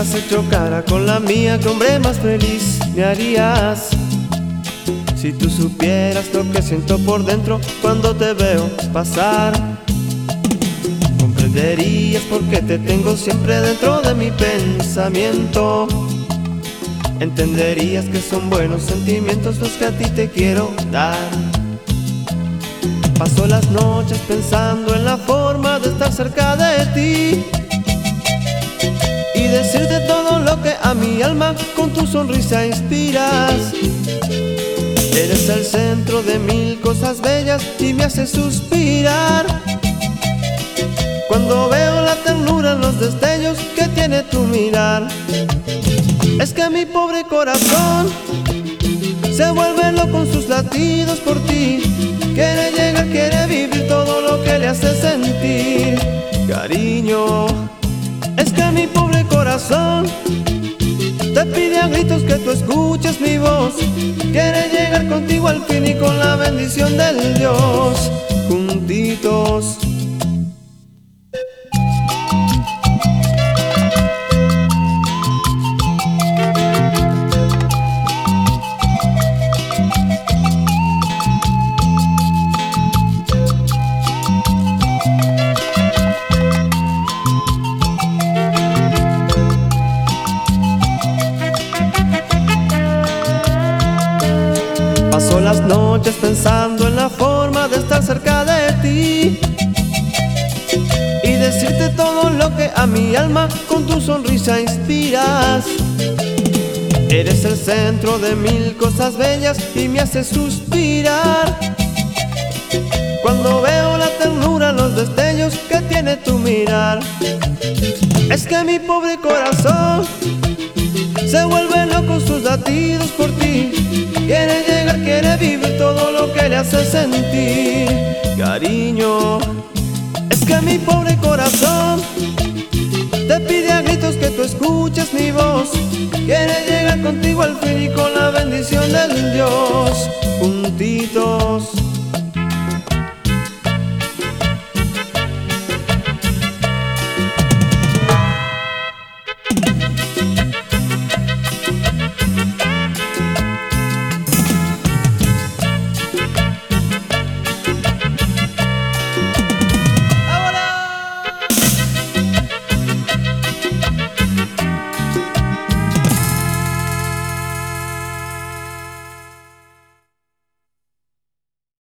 has hecho cara con la mía, que hombre más feliz me harías. Si tú supieras lo que siento por dentro cuando te veo pasar, comprenderías por qué te tengo siempre dentro de mi pensamiento. Entenderías que son buenos sentimientos los que a ti te quiero dar. Paso las noches pensando en la forma de estar cerca de ti y decirte todo lo que a mi alma con tu sonrisa inspiras. Eres el centro de mil cosas bellas y me haces suspirar cuando veo la ternura en los destellos que tiene tu mirar. Es que mi pobre corazón se vuelve loco con sus latidos por ti. Quiere llegar, quiere vivir todo lo que le hace sentir cariño. Es que mi pobre corazón te pide a gritos que tú escuches mi voz. Quiere llegar contigo al fin y con la bendición del Dios juntitos. Paso las noches pensando en la forma de estar cerca de ti y decirte todo lo que a mi alma con tu sonrisa inspiras. Eres el centro de mil cosas bellas y me haces suspirar cuando veo la ternura en los destellos que tiene tu mirar. Es que mi pobre corazón se vuelve loco con sus latidos por ti. Quiere llegar, quiere vivir todo lo que le hace sentir cariño. Es que mi pobre corazón te pide a gritos que tú escuches mi voz. Quiere llegar contigo al fin y con la bendición del Dios juntitos.